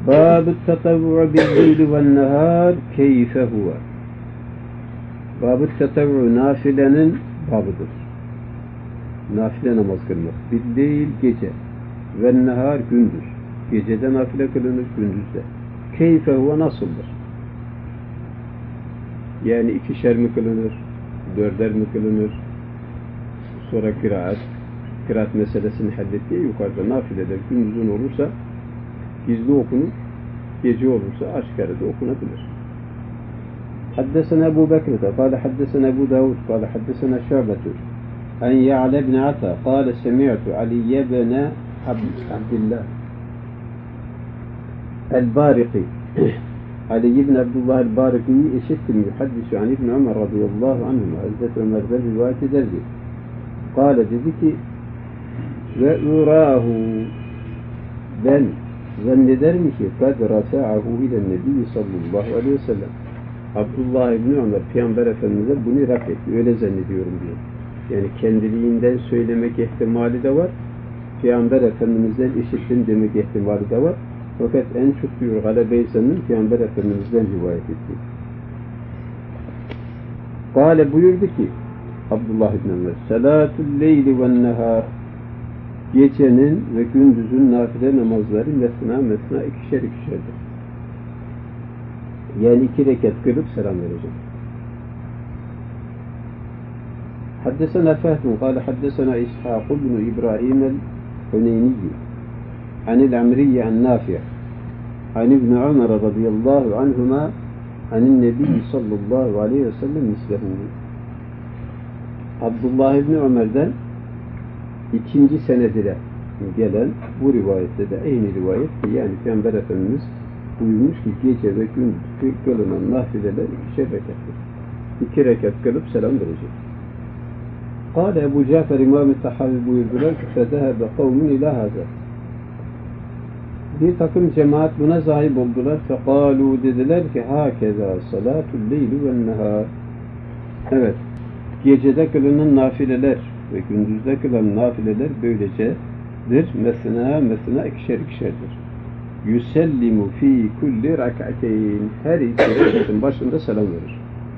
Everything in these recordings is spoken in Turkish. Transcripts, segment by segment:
Bâb-ı tetavvu bil-leyli ve'n-nehâr keyfe huve. Bâb-ı tetavvu nafilenin babıdır. Nafile namaz kılmak. Bil-leyl gece. Ve'n-nehâr gündüz. Gecede nafile kılınır, gündüzde. Keyfe huve nasıldır? Yani 2'şer mi kılınır? 4'er mi kılınır? Sonra kıraat meselesini hallettiği yukarıda nafileler gündüzün olursa gizli okunur, gece olursa aşkarıda okunabilir. Haddesena Ebu Bekir'de, kâle haddesena Ebu Davud, kâle haddesena Şâbetü, en Ya'le ibn Ata, kâle semi'tu Aliye ibn Abdillah el-Bâriqi, Ali ibn Abdullah el-Bâriqi'yi işittim, yuhaddisu an İbn Ömer radıyallahu anhuma, Hazreti Ömer'den rivayet ederdi. Kâle dedi ki, ve urahu, ben zannederim ki kad rafa'ahu ile Nebi sallallahu aleyhi ve sellem. Abdullah ibn Ömer Peygamber Efendimiz'e bunu raf etti. Öyle zannediyorum diyor. Yani kendiliğinden söylemek ihtimali de var. Peygamber Efendimiz'den işittim demek ihtimali de var. Fakat en çok diyor Galebe-i Peygamber Efendimiz'den rivayet etti. Kâle buyurdu ki Abdullah ibn Ömer Salatul leyli ve nehâr, gecenin ve gündüzün nafile namazları mesna 2'şerdir. Yani 2 rekat kılıp selam verecek. Haddesena Fehmun kâle haddesena İshâk ibn İbrahim el-Hüneyni anil Amriyye en-Nâfi' an İbn Ömer radıyallahu anhuma anin Nebi sallallahu aleyhi ve sellem mislehu. Abdullah ibn Ömer'den 2. senedine gelen bu rivayette de aynı rivayet ki yani Peygamber Efendimiz buyurmuş ki gece ve gündüz kılınan nafileler 2'şer rekattır. 2 rekat kılıp selam verecek. Kâle Ebu Cafer İmam-ı Tahavi buyurdular ki fedehebe kavmun ilâ hâzâ. Bir takım cemaat buna sahip oldular. Fekâlû dediler ki hâkezâ salâtul leyli ven nehâr. Evet. Gecede kılınan nafileler ve gündüzde kılınan nafileler böylecedir. Mesna 2'şerdir. Yüsellimu fi kulli rak'ateyn. Her 2 rekatın başında selam verir.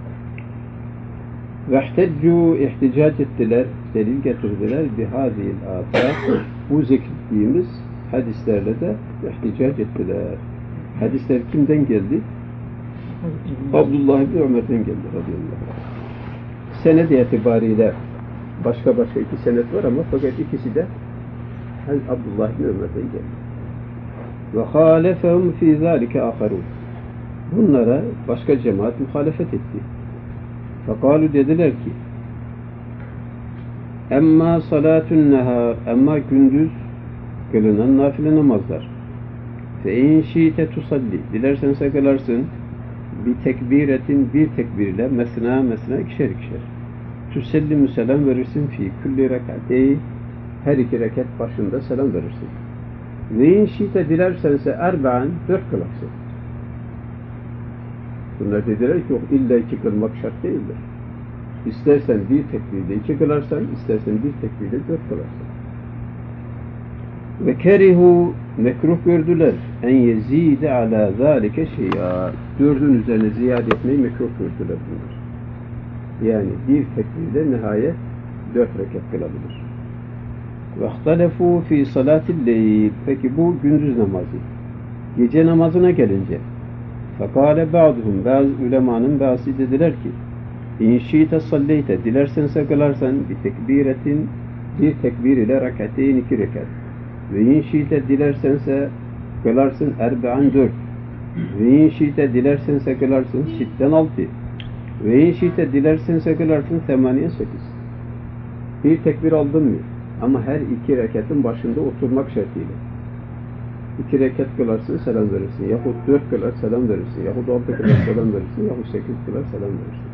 Vehteccu ihticac ettiler, delil getirdiler bihâzîl âtâr. Bu zikrettiğimiz hadislerle de ihticac ettiler. Hadisler kimden geldi? Abdullah ibn Ömer'den geldi radıyallahu anh. Senet itibariyle başka 2 senet var ama fakat ikisi de Abdullah ibn Ömer'den geldi. Ve halefehum fî zâlike âkharûn. Bunlara başka cemaat muhalefet etti. Fekâlu dediler ki emma salâtun nehâr, emma gündüz kılınan nafile namazlar. Fe in şîte tusalli, dilersen sen kılarsın bir tekbiretin, bir tekbirle mesna 2'şer. Tüsellimu selam verirsin fi kulli rekatey, her 2 rekat başında selam verirsin. Ve in şîte dilersense erba'an 4 kılarsın. Bunlar dediler ki yok illa 2 kılmak şart değildir. İstersen bir tekbirde 2 kılarsan, istersen bir tekbirde 4 kılarsın. Ve kerihu, mekruh gördüler en yezide ala zâlike şey'a, 4'ün üzerine ziyade etmeyi mekruh gördüler bunlar. Yani bir tekbirde nihayet 4 rekat kılabilir. Ve ihtalefû fî salâtil leyl, peki bu gündüz namazı. Gece namazına gelince fekâle ba'duhum, bazı ulemanın bazı dediler ki in şîte salleyte, dilersen sen kılarsan bir tekbiretin, bir tekbir ile rekateyn 2 rekat. Ve in şîte dilersense kılarsın erba'an 4. Ve in şîte dilersense kılarsın 6'den 6. Ve in şîte dilersense kılarsın 8'den 8. Bir tekbir aldın mı? Ama her 2 rekatın başında oturmak şartıyla. 2 rekat kılarsın, selam verirsin. Yahut 4 kılar, selam verirsin. Yahut 6 kılar, selam verirsin. Yahut 8 kılar, selam verirsin.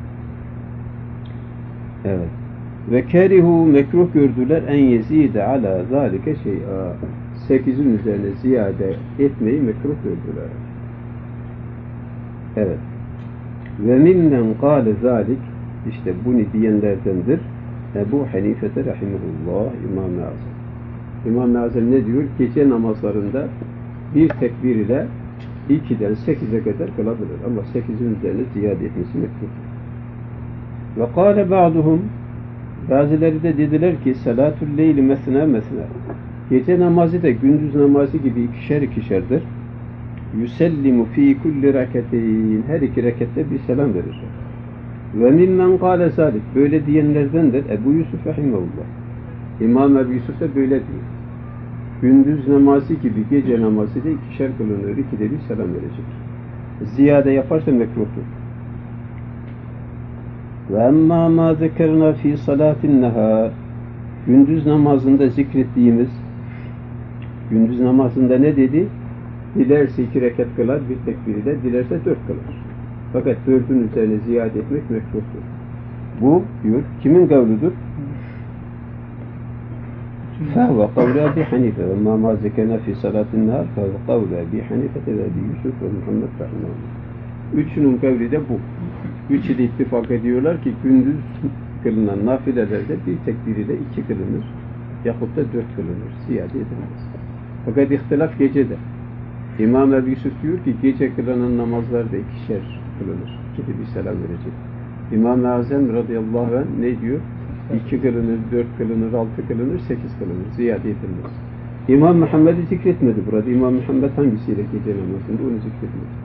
Evet. Ve kerihu, mekruh gördüler en yezide ala zalike şey'a. 8'in üzerine ziyade etmeyi mekruh gördüler. Evet. Ve mimmen kâle zalik, işte bunu diyenlerdendir Ebu Hanifete rahimehullah, İmam-ı Azam. İmam-ı Azam ne diyor? Gece namazlarında bir tekbir ile 2'den 8'e kadar kılabilir. Ama 8'in üzerine ziyade etmesi mekruhtur. Ve kâle ba'duhum, bazıları da dediler ki salatul leyli mesna mesna. Gece namazı da gündüz namazı gibi ikişer ikişerdir. Yusellimu fi kulli rakateyn. Her iki rekatte bir selam verir. Ve mimmen kâle zâlik. Böyle diyenlerdendir Ebu Yusuf rahimehullah. İmam Ebu Yusuf da böyle diyor. Gündüz namazı gibi gece namazı da ikişer kılınır. İkide bir selam verecek. Ziyade yaparsa mekruhtur. Ve emmâ mâ zekerna fî salâtin nehâr. Gündüz namazında zikrettiğimiz, gündüz namazında ne dedi? Dilerse 2 rekat kılar, bir tekbiri de, dilerse 4 kılar. Fakat 4'ün üzerine ziyade etmek mekruhtur. Bu diyor, kimin kavludur? فَهُوَ قَوْلَ أَبِي حَنِيفَ وَمَا مَا زَكَرْنَا فِي صَلَاةِ النَّهَارِ فَهُوَ قَوْلَ أَبِي حَنِيفَةَ وَأَبِي يُوسُفَ وَمُحَمَّدْ رَحِمَهُلlah. Üçünün kavli de bu. Üçü de ittifak ediyorlar ki gündüz kılınan nafilelerde bir tekbiriyle 2 kılınır. Yahut da 4 kılınır. Ziyade edilmez. Fakat ihtilaf gecede. İmam Ebu Yusuf diyor ki gece kılınan namazlarda 2'şer kılınır. İkide bir selam verecek. İmam-ı Azam radıyallahu anh ne diyor? 2 kılınır, 4 kılınır, 6 kılınır, 8 kılınır. Ziyade edilmez. İmam Muhammed'i zikretmedi burada. İmam Muhammed hangisiyle gece namazında onu zikretmedi.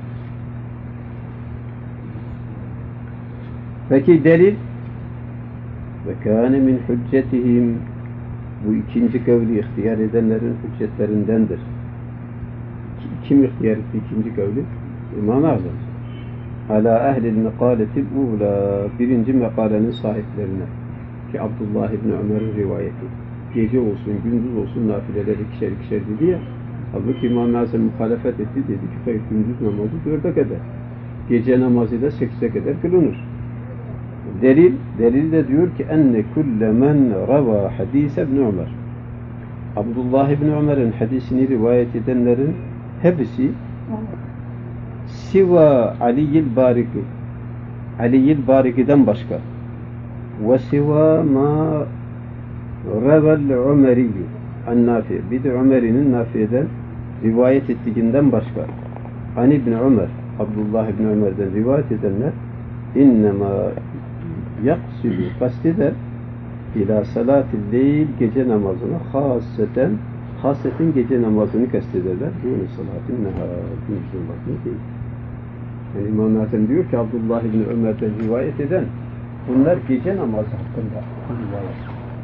Peki delil? Ve kâne min hüccetihim. Bu ikinci kavli ihtiyar edenlerin hüccetlerindendir. Kim ihtiyar etti ikinci kavli? İmam-ı Azam. Ala ehlil mekâletil uğlâ. Birinci mekalenin sahiplerine. Ki Abdullah İbni Ömer'in rivayeti. Gece olsun, gündüz olsun nafileler ikişer ikişer dedi ya. Halbuki İmam-ı Azam muhalefet etti. Dedi ki hayır, gündüz namazı 4'e kadar. Gece namazı da 8'e kadar kılınır. Delil de diyor ki enne kulle men rava hadise İbn Ömer. Abdullah İbni Ömer'in hadisini rivayet edenlerin hepsi siva Ali'l Bariki. Ali'l Bariki'den başka. Ve siva ma ravel Ömeriyyu an Nafi. Bir de Ömer'in Nafi'den rivayet ettiğinden başka. An İbn Ömer, Abdullah İbni Ömer'den rivayet edenler innema yaksidu kasteder ila salatil leyl, gece namazına haseten gece namazını kastederler. Dûne salatin nehâr, gündüz namazını değil. Yani İmam Hasan diyor ki Abdullah İbni Ömer'den rivayet eden bunlar gece namazı hakkında rivayet.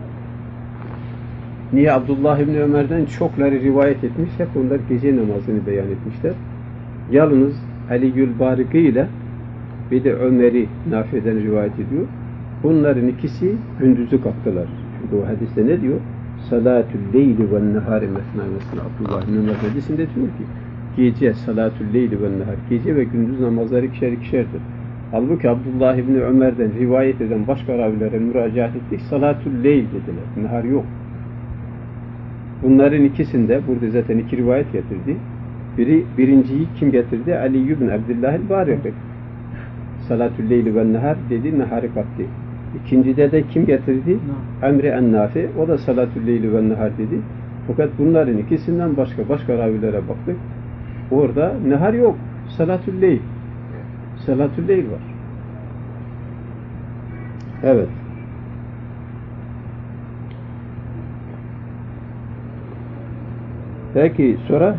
Niye? Abdullah İbni Ömer'den çokları rivayet etmiş, hep onlar gece namazını beyan etmişler. Yalnız Ali'l Bariki ile bir de Ömer'i Nafi'den rivayet ediyor. Bunların ikisi gündüzü kalktılar. Çünkü o hadiste ne diyor? Salatül leyli ve nehari mesna mesna. Abdullah İbni Ömer hadisinde diyor ki gece, salatül leyli ve nehar, gece ve gündüz namazları ikişer ikişerdir. Halbuki Abdullah İbni Ömer'den rivayet eden başka ravilere müracaat ettik. Salatül leyl dediler. Nehar yok. Bunların ikisinde burada zaten 2 rivayet getirdi. Birinciyi kim getirdi? Ali ibn Abdillah'il Bariki. Salatül leyli ve nehar dedi, neharı kattı. İkincide de kim getirdi? Emre en-Nafi. O da salatül leyli ve nehar dedi. Fakat bunların ikisinden başka ravilere baktık. Orada nehar yok. Salatül leyl. Salatül leyl var. Evet. Peki sonra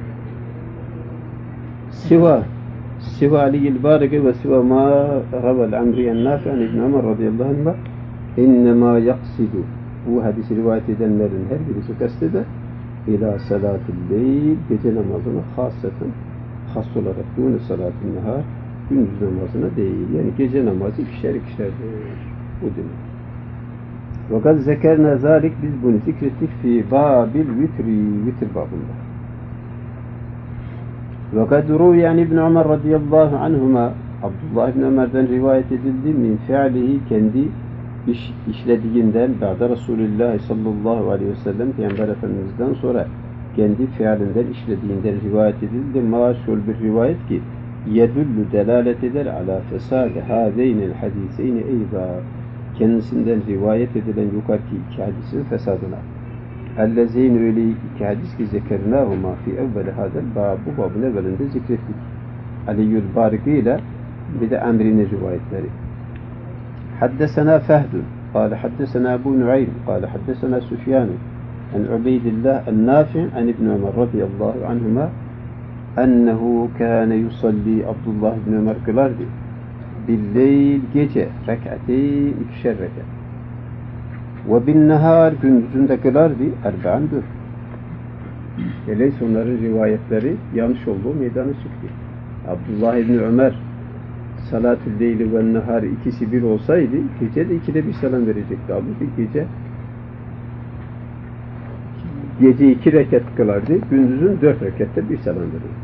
siva Ali'l Bariki ve siva ma ravel Amri'en Nafi an İbn Ömer radıyallahu anh innema yaksidu. Bu hadisi rivayet edenlerin her birisi kasteder ila salatul leyl, gece namazına has olarak dûne salatul nehar, gündüz namazına değil. Yani gece namazı ikişer ikişerdir. Bu demek. Fakat zekerna zalik, biz bunu zikrettik fi babil vitri, vitir babında. Fakat yani İbn Ömer radıyallahu anhuma, Abdullah İbni Ömer'den rivayet edildi min fi'lihi, kendi işlediğinden ba'da Resulullah sallallahu aleyhi ve sellem Peygamber Efendimiz'den sonra kendi fiilinden işlediğinden rivayet edildi. Maşul bir rivayet ki yedullu delalet eder ala fesad hâzeynel hadîseyni eyzâ, kendisinden rivayet edilen yukarıki 2 hadisin fesadına. ellezîn öyle iki hadis ki zekernâhuma fi evveli hadel bab, bu babın evvelinde zikrettik. Aliyyül Bariki ile bir de Emri'nin rivayetleri. Haddesena Fehdun قال حدثنا أبو نعيم قال حدثنا سفيان عن عبيد الله النافع عن ابن عمر رضي الله عنهما أنه كان يصلي عبد الله بن عمر kılardı. Billeyl gece rek'ateyn ikişer rekat. Ve bin nehar gündüzünde kılardı erba'an dört. Öyleyse onların rivayetleri yanlış olduğu meydana çıktı. Abdullah ibn Ömer salatü leyli ve nehar ikisi bir olsaydı gece de ikide bir selam verecekti. Halbuki gece 2 rekat kılardı, gündüzün 4 rekatta bir selam verirdi.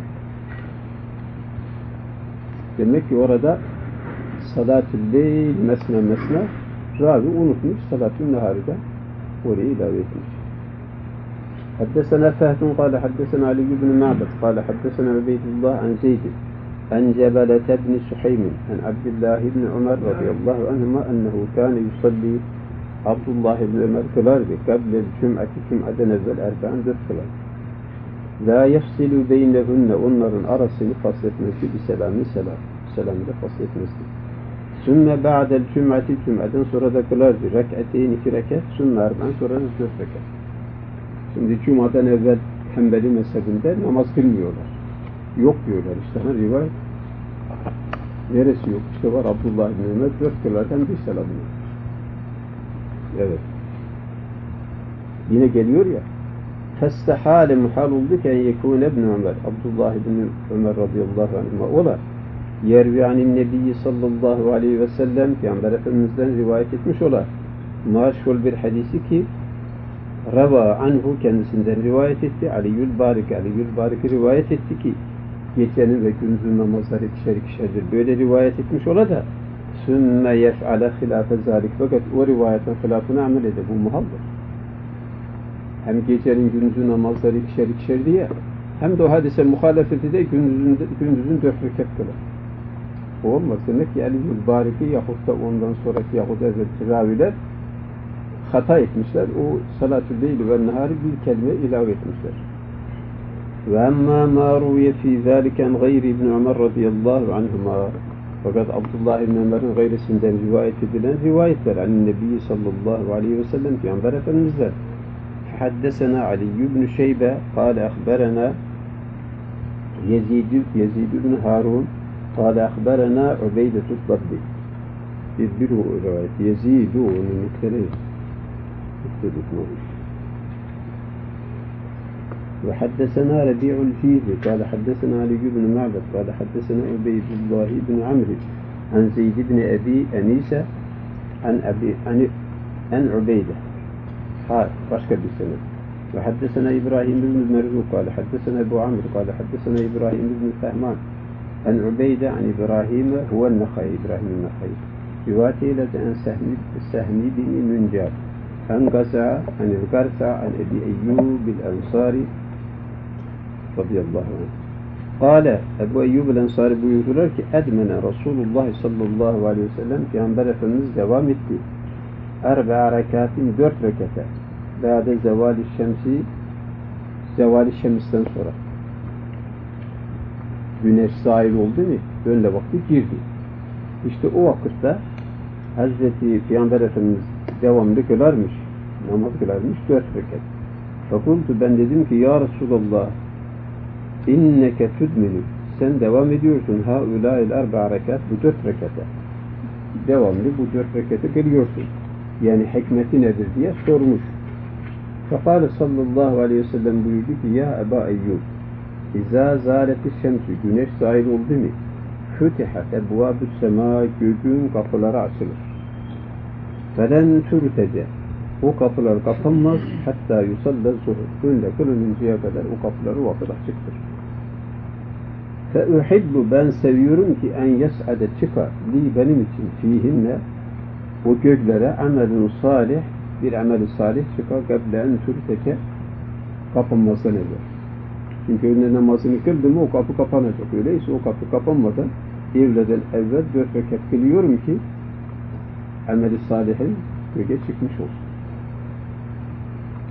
Demek ki orada salatü leyl mesne ravi unutmuş, salatü neharı da oraya ilave etmiş. Haddesena Fehdun kâle haddesena Ali ibn Ma'bad kâle haddesena Ubeydullah an Zeydin an Cebelete ibn Suheymin an Abdullah ibn Ömer radıyallahu anhuma ennehu kâne yusalli Abdullah ibn Ömer kılardı. Kablel cüm'ati cüm'aden evvel erba'an 4 kılardı. La yefsilu beynehunne, onların arasını fasletmesi bir selamıyla fasletmesi. Sümme ba'del cüm'ati, cüm'aden sonra da kılardı. Rek'ateyn 2 rekat, sümme erba'an sonra da 4 rekat. Şimdi cüm'adan evvel Hanbeli mezhebinde namaz kılmıyorlar. Yok diyorlar işte. Rivayet neresi yok? İşte var Abdullah ibn Ömer 4 kılarken bir selamıyla. Evet. Yine geliyor ya. Festehâle muhal oldu ki en yekûne ibn Ömer. Abdullah ibn Ömer radıyallahu anhuma ola. Yervi anin nebiyyi sallallahu aleyhi ve sellem Peygamber Efendimiz'den rivayet etmiş ola. Maşhur bir hadisi ki Rava anhu kendisinden rivayet etti. Aliyyül Bariki rivayet etti ki gecenin ve gündüzün namazları ikişerdir. Böyle rivayet etmiş ola da sümme yef'ale hilâfe zâlik. Fakat o rivayetin hilafına amel eder. Bu muhaldır. Hem gecenin gündüzün namazları ikişer diye hem de o hadise muhalefeti de gündüzün 4 rekat kılar. O olmaz. Demek ki Aliyyül Bariki yahut da ondan sonraki yahut evvelki raviler hata etmişler. O salatü leyli ve nehari bir kelime ilave etmişler. Ve emmâ mâ ruye fî zâliken gayri ibn Ömer radıyallahu anhuma. Fakat Abdullah ibn Ömer'in gayrisinden rivayet edilen rivayetler an Nebi sallallahu aleyhi ve sellem Peygamber Efendimiz'den. Haddesena Ali ibn Şeybe kâle akhberena Yezid ibn Harun kâle akhberena Ubeyde Tutlabbi. Bir rivayet. Yezid'u onun nükteleri. وحدثنا ربيع الفيل قال حدثنا علي بن معبد قال حدثنا عبيد الله بن عمرو عن زيد بن أبي أنيسة عن عبيدة başka bir sene. وحدثنا إبراهيم بن المرزوق قال حدثنا أبو عمرو قال حدثنا إبراهيم بن فهمان عن عبيدة عن إبراهيم هو النخعي إبراهيم النخعي روايته عن سهم بن منجاب عن قزع عن القرزع عن أبي أيوب الأنصاري رضي الله عنه قال Ebu Eyyub el-Ensari buyurdular ki Edmene Resulullah sallallahu aleyhi ve sellem Peygamber Efendimiz devam etti. Erbe'a rekatin 4 rekete ba'de zevali şemisten sonra güneş zahir oldu mu? Önle vakti girdi. İşte o vakitte Hazreti Peygamber Efendimiz devamlı kılarmış. Namaz kılarmış 4 rekat. Fakultu ben dedim ki ya Resulallah inneke tüdmini sen devam ediyorsun haulâil erba rekat bu 4 rekata. Devamlı bu 4 rekatı kılıyorsun. Yani hikmeti nedir diye sormuş. Fekâle sallallahu aleyhi ve sellem buyurdu ki ya Eba Eyyub İzâ zâleti şemsü güneş zahir oldu mu? Fütihat ebvâbü semâ göğün kapıları açılır. Felen türtece o kapılar kapanmaz hatta yusalla zuhur. Günde kılınıncaya kadar o kapıları vakit açıktır. Feuhibbu ben seviyorum ki en yes'ade çıkar li benim için fihinne o göklere amelun salih bir amel-i salih çıkar gable en türtece kapanmasına evvel. Çünkü önüne namazını kıldı mı o kapı kapanacak. Öyleyse o kapı kapanmadan evleden evvel 4 rekat kılıyorum ki amel-i salihin göğe çıkmış olsun.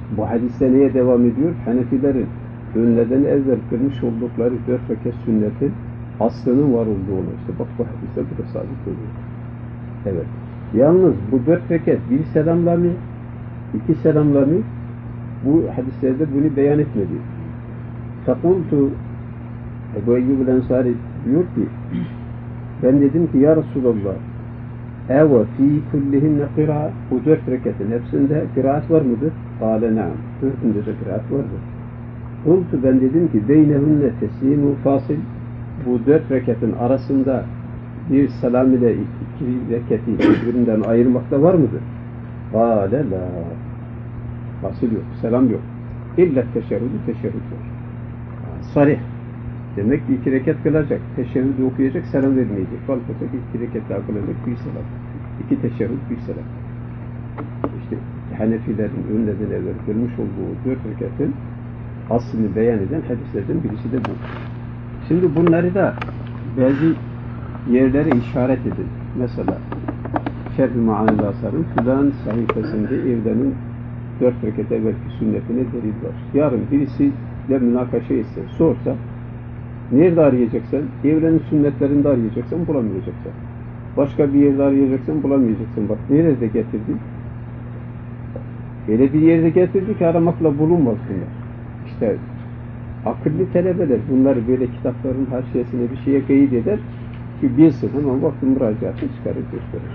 Bu hadiste neye devam ediyor? Hanefilerin önleden evvel kırmış oldukları 4 rekat sünnetin aslının var olduğunu işte. Bak bu hadiste bu da sabit oluyor. Evet. Yalnız bu 4 rekat bir selamla mı? 2 selamla mı? Bu hadislerde bunu beyan etmedi. Fakultu Ebu Eyyub el-Ensari diyor ki ben dedim ki ya Resulallah eve fi kullihinne kıraat bu 4 rekatın hepsinde kıraat var mıdır? Kâle naam. 4'ünde de kıraat vardır. Kultu ben dedim ki beynehunne teslimu fasil bu 4 rekatın arasında bir selam ile 2 rekati birbirinden ayırmakta var mıdır? Kâle la. Fasil yok, selam yok. İlla teşehhüd var. Sarih. Demek ki 2 rekat kılacak. Teşehhüdü okuyacak, selam vermeyecek. Kalkacak 2 rekat daha kılacak, bir selam. 2 teşehhüd, bir selam. İşte Hanefilerin önleden evvel kılmış olduğu 4 rekatın aslını beyan eden hadislerden birisi de bu. Şimdi bunları da bazı yerlere işaret edin. Mesela Şerh-i Ma'anil Asar'ın filan sayfasında evlenin 4 rekat evvelki sünnetine delil var. Yarın birisiyle münakaşa etse, sorsa nerede arayacaksan, evrenin sünnetlerinde arayacaksan bulamayacaksın. Başka bir yerde arayacaksan bulamayacaksın. Bak nerede getirdik? Öyle bir yerde getirdik ki aramakla bulunmaz bunlar. İşte akıllı talebeler bunları böyle kitapların haşiyesine bir şeye kayıt eder ki bilsin hemen vakti müracaatını çıkarır gösterir.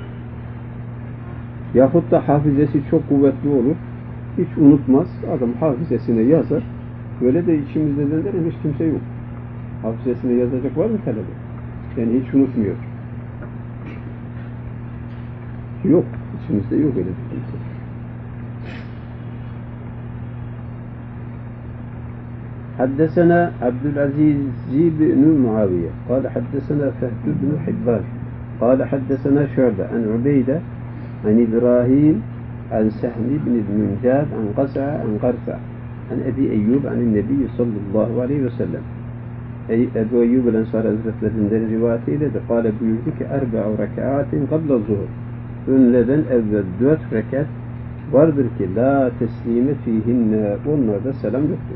Yahut da hafızesi çok kuvvetli olur. Hiç unutmaz. Adam hafızesine yazar. Böyle de içimizde döndüren hiç kimse yok. Hafızesine yazacak var mı talebe? Yani hiç unutmuyor. Yok. İçimizde yok öyle bir kimse. حدثنا عبد العزيز بن معاوية قال حدثنا فهد بن حبان قال حدثنا شعبة عن عبيدة عن إبراهيم عن سهم بن المنجاب عن قسع عن قرفع عن أبي أيوب عن النبي صلى الله عليه وسلم Ebu Eyyub el-Ensari Hazretlerinden rivayetiyle de kâle buyurdu ki 4 rekâtin qabla zuhur önleden evvel 4 rekat vardır ki la teslime fihinne onlarda selam yoktur.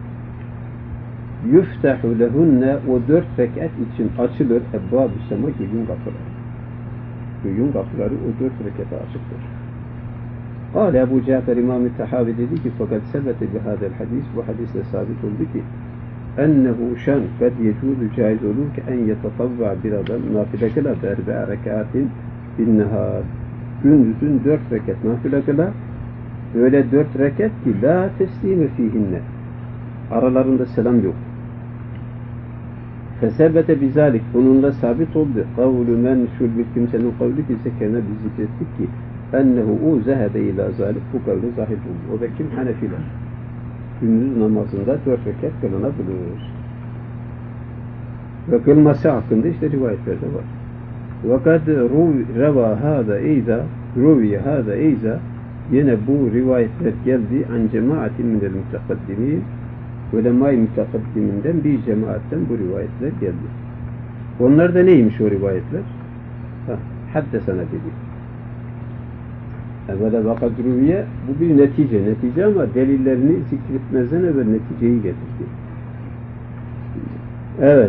Yuftahu lehunne o 4 rekat için açılır ebbâb-ı sema göğün kapıları. Göğün kapıları o 4 rekata açıktır. Kâle Ebu Cafer İmam-ı Tahavi dedi ki fakat sebete bihâdel hadis bu hadisle sabit oldu ki ennehu şan kad yecuzu caiz olur ki en yetatavva bir adam nafile kıla berbe rekatin bin nehar gündüzün 4 rekat nafile kıla öyle 4 rekat ki la teslime fihinne aralarında selam yok. Fesebete bizalik bununla sabit oldu. Kavlu men şul bir kimsenin kavli ki sekene biz zikrettik ki ennehu o zehebe ila zalik bu kavli zahid oldu. O da kim? Hanefiler. Gündüz namazında 4 rekat kılınabilir. Ve kılması hakkında işte rivayetlerde var. Fakat reva hâda eyza ruviye hâda eyza yine bu rivayetler geldi an cemaatin minel mütekaddimin ulema-i mütekaddiminden bir cemaatten bu rivayetler geldi. Onlar da neymiş o rivayetler? Haddesana dedi. Evvela vakat ruviye bu bir netice ama delillerini zikretmezden evvel neticeyi getirdi. Evet.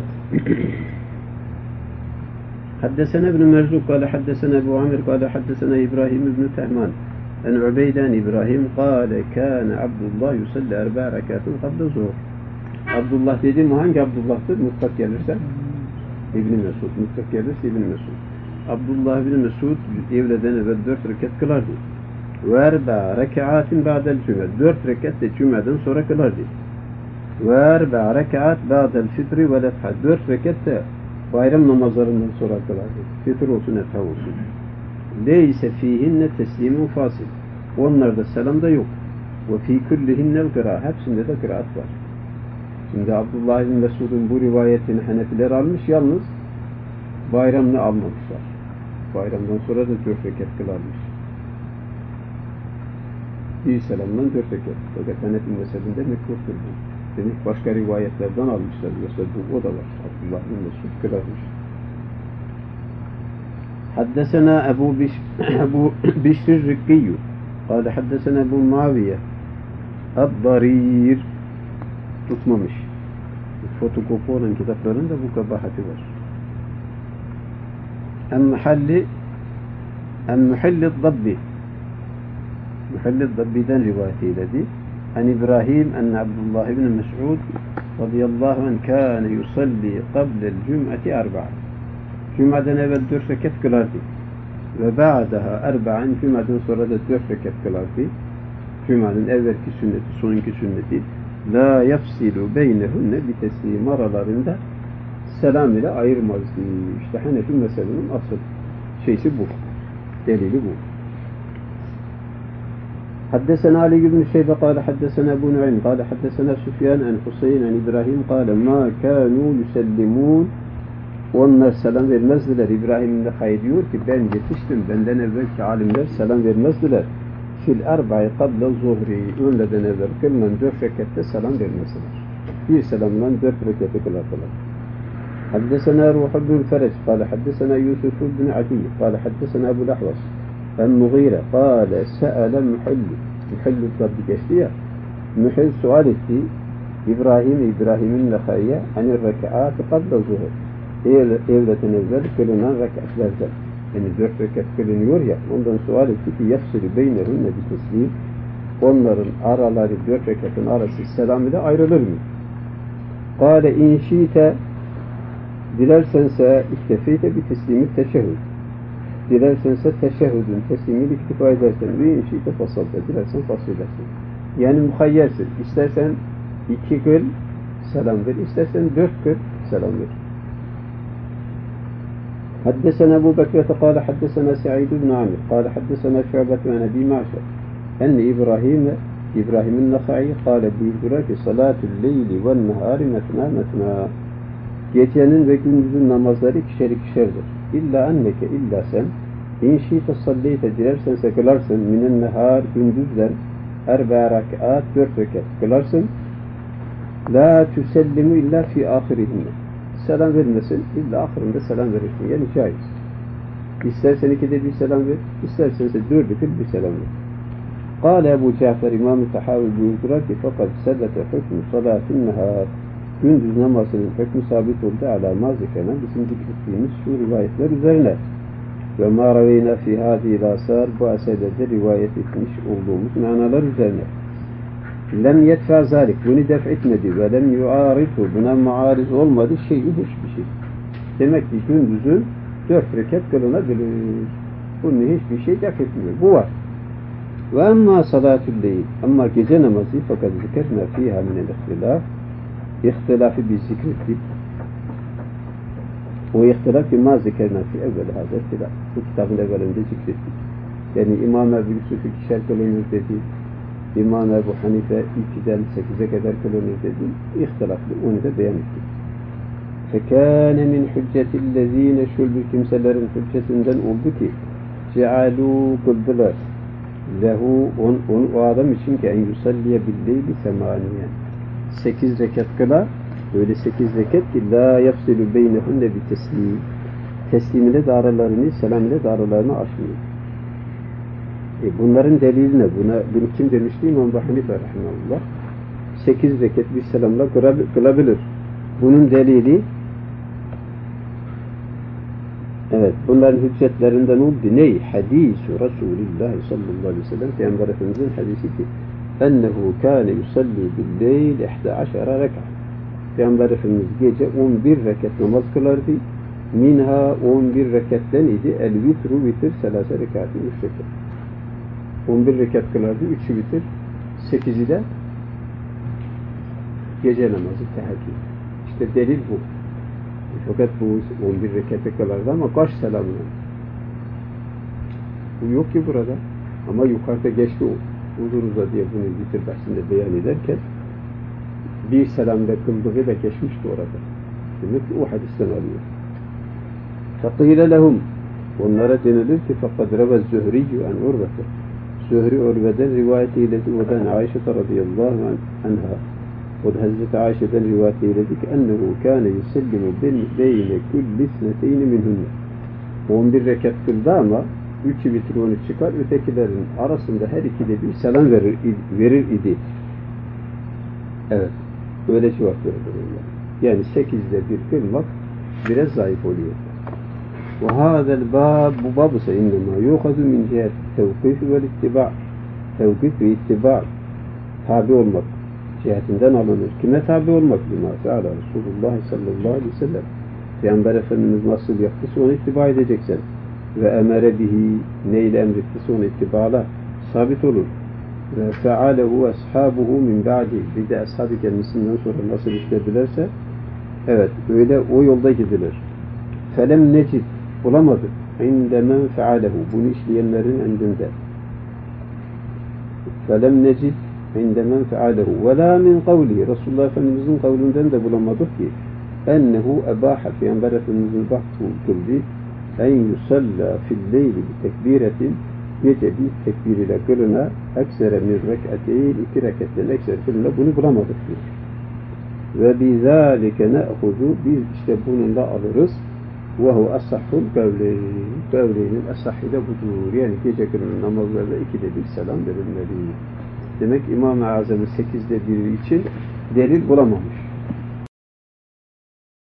Haddesena ibn Merzuk kâle haddesena Ebu Amir kâle haddesena İbrahim ibn Tehman en Ubeyden İbrahim kâle kâne Abdullah yusalli 4 rekâtın kabla zuhur. Abdullah dediğim hangi Abdullah'tır? Mutlak gelirse İbn Mesud. Mutlak gelirse İbn Mesud. Abdullah ibn Mesud evleden evvel 4 rekat kılardı. Ve 4 rekâtin ba'del cüme. 4 rekat de cümeden sonra kılardı. Ve 4 rekat ba'del fitri ve lefha. 4 rekat de bayram namazlarından sonra kılardı. Fitr olsun, etha olsun. Leyse fihinne teslimun fasil. Onlarda selam da yok. Ve fi kullihinnel kıra. Hepsinde de kıraat var. Şimdi Abdullah ibn Mesud'un bu rivayetini Hanefiler almış, yalnız bayramını almamışlar. Bayramdan sonra da 4 rekat kılarmış. Bir selamdan 4 rekat. Fakat Hanefi mezhebinde mekruhtur bu. Demek başka rivayetlerden almışlar. Mesela bu o da var. Abdullah ibn Mesud kılarmış. حدثنا أبو بشر الرقي قال حدثنا أبو معاوية Ad-darir tutmamış. Fotokopi olan kitapların da bu kabahati var. En-muhalli dabbi. Muhalli dabbi'den rivayet eyledi. An İbrahim enne Abdullah ibn Mes'ud radıyallahu anh kâne yusalli qablel cum'ati arba'a. Cum'adan evvel 4 rekat kılardı. Ve ba'daha erba'an, Cuma'dan sonra da 4 rekat kılardı. Cuma'nın evvelki sünneti, sonunki sünneti. La yafsilu beynehunne bi teslim, aralarında selam ile ayırmazdı. İşte Hanefi mezhebinin asıl şeysi bu. Delili bu. Haddesena Ali ibn Şeybe kâle haddesena Ebu Nu'aym kâle haddesena Süfyan en Huseyn en İbrahim kâle ma kânû yusellimûn. Onlar selam vermezdiler. İbrahim'in de hayır diyor ki ben yetiştim. Benden evvelki alimler selam vermezdiler. Fil erba'ı kabla zuhri. Öğleden evvel kılınan 4 rekatte selam vermezdiler. Bir selamdan 4 rekatı kılardılar. Haddesena Ruh ibn Fereç kâle haddesena Yusuf ibn Adi kâle haddesena Ebu Lahvas en Mughire kâle se'ele Muhalli. Muhalli tabi geçti ya. Muhall sual etti İbrahim'in Nekhai'ye anir reka'atı kabla zuhri. Evletin evvel kılınan rekatlerden. Yani 4 rekat kılınıyor ya, ondan sual etti ki yafsili beynehunne bi teslim. Onların araları 4 rekatın arası selam ile ayrılır mı? Kâle inşîte, dilersense iktefeyte bi teslimi teşehhüd. Dilersense teşehhüdün teslimiyle iktifa edersen ve inşîte fasalta, dilersen fasıl edersin. Yani muhayyersin. İstersen 2 kıl selam ver, istersen 4 kıl selam ver. حدثنا أبو بكر قال حدثنا سعيد بن عامر قال حدثنا شعبة عن أبي معشر أن إبراهيم النخعي قال buyurdular ki salatul leyli ve nehari metna metna. Gecenin ve gündüzün namazları ikişer ikişerdir. İlla enneke, illa sen inşite salleyte, dilersen kılarsın minen nehar, gündüzden erbe rak'at, 4 rekat kılarsın. La tüsellimu illa fi ahirihinne, selam vermesin, illa ahirinde selam verirsin. Yani caiz. İstersen 2'de bir selam ver, istersense 4'de bir selam ver. Kâle Ebu Cafer İmam-ı Tahavi buyurdular ki fakat sebete hükmü salatin nehar, gündüz namazının hükmü sabit oldu ala mazikena, bizim zikrettiğimiz şu rivayetler üzerine. Ve ma raveyna fi hâzîl asâr, bu eserlerde rivayet etmiş olduğumuz manalar üzerine. Lem yetfa zalik, bunu def etmedi ve lem yuaritu, buna muariz olmadı şeyi, hiçbir şey. Demek ki gündüzün 4 rekat kılınabilir. Bunu hiçbir şey def etmiyor. Bu var. Ve emma salatul leyl, ama gece namazı fakat zikrna fiha minel ihtilaf, ihtilafı biz zikrettik. O ihtilafı ma zikrna fi evvel hazır ihtilaf. Bu kitabın evvelinde zikrettik. Yani İmam Ebu Yusuf 2'şer kılınır dedi. İmam Ebu Hanife 2'den 8'e kadar kılınır dedi. İhtilaflı, onu da beyan ettik. فَكَانَ مِنْ حُجَّةِ الَّذ۪ينَ şöyle kimselerin hüccetinden oldu ki cealû kıldılar lehu o adam için ki en yusalliye billeyli semaniyen 8 rekat kıla, öyle 8 rekat ki la yafsilu beynehunne bi teslim, teslim ile de aralarını, selam ile de aralarını aşmıyor. Bunların delili ne? Bunu kim demişti? İmam Ebu Hanife rahimahullah. 8 rekat bir selamla kılabilir. Bunun delili, evet, bunların hüccetlerinden oldu. Ney? Hadisu Resulullah sallallahu aleyhi ve sellem, Peygamber Efendimiz'in hadisi ki ennehu kâne yusalli billeyl 11 rekat. Peygamber Efendimiz gece 11 rekat namaz kılardı. Minha 11 rekatten idi. El vitru vitir selase rekatı 3 rekat. 11 rekat kılardı. 3'ü vitir. 8'i de gece namazı teheccüd. İşte delil bu. Fakat bu 11 rekatı kılardı ama kaç selamla? Bu yok ki burada. Ama yukarıda geçti o. Uzun diye bunu vitir bahsinde beyan ederken bir selamda kıldığı da geçmişti orada. Demek ki o hadisten alıyor. فَقِيلَ لَهُمْ, onlara denilir ki فَقَدْ رَوَى الزُّهْرِيُّ عَنْ عُرْوَةَ, Zühri Urve'den rivayet eyledi. Odan Ayşe radıyallahu anha. O da Hazreti Ayşe'den rivayet eyledi ki ennehu kâne yusellimu beyne kulli sneteyni minhunne. 11 rekat kıldı ama 3'ü bitir onu çıkar. Ötekilerin arasında her ikide bir selam verir idi. Evet. Öyle cevap veriyorlar. Yani 8'de bir kılmak biraz zayıf oluyor. Ve hâzel bâb, bu bab ise innema yuhadu min cihet tevkif ve ittiba. Tevkif ve ittiba, tabi olmak cihetinden alınır. Kime tabi olmak? Bima feala Resulullah sallallahu aleyhi ve sellem. Peygamber Efendimiz nasıl yaptıysa onu ittiba edeceksin. Ve emere bihi, neyle emrettiyse onu ittibala sabit olur. Ve fealehu ashabuhu min ba'di, bir de ashab-ı kendisinden sonra nasıl işledilerse, evet, öyle o yolda gidilir. Felem necid, bulamadık. İnde men fealehu, bunu işleyenlerin indinde. Felem necid inde men fealehu ve la min kavli, Resulullah Efendimizin kavlinden de bulamadık ki ennehu ebaha, Peygamber Efendimizin bahtı kıldı en yusalla fil leyli bi tekbiretin, gece bir tekbir ile kılına eksere min rek'ateyn, 2 rekatten ekser kılına, bunu bulamadık diyor. Ve bizalike ne'hudu, biz işte bununla alırız. Ve hu asahhul kavleyn, kavleynin asahhi de budur. Yani gece kılının namazlarda 2'de 1 selam verilmeli. Demek İmam-ı Azam'ın 8'de 1 için delil bulamamış.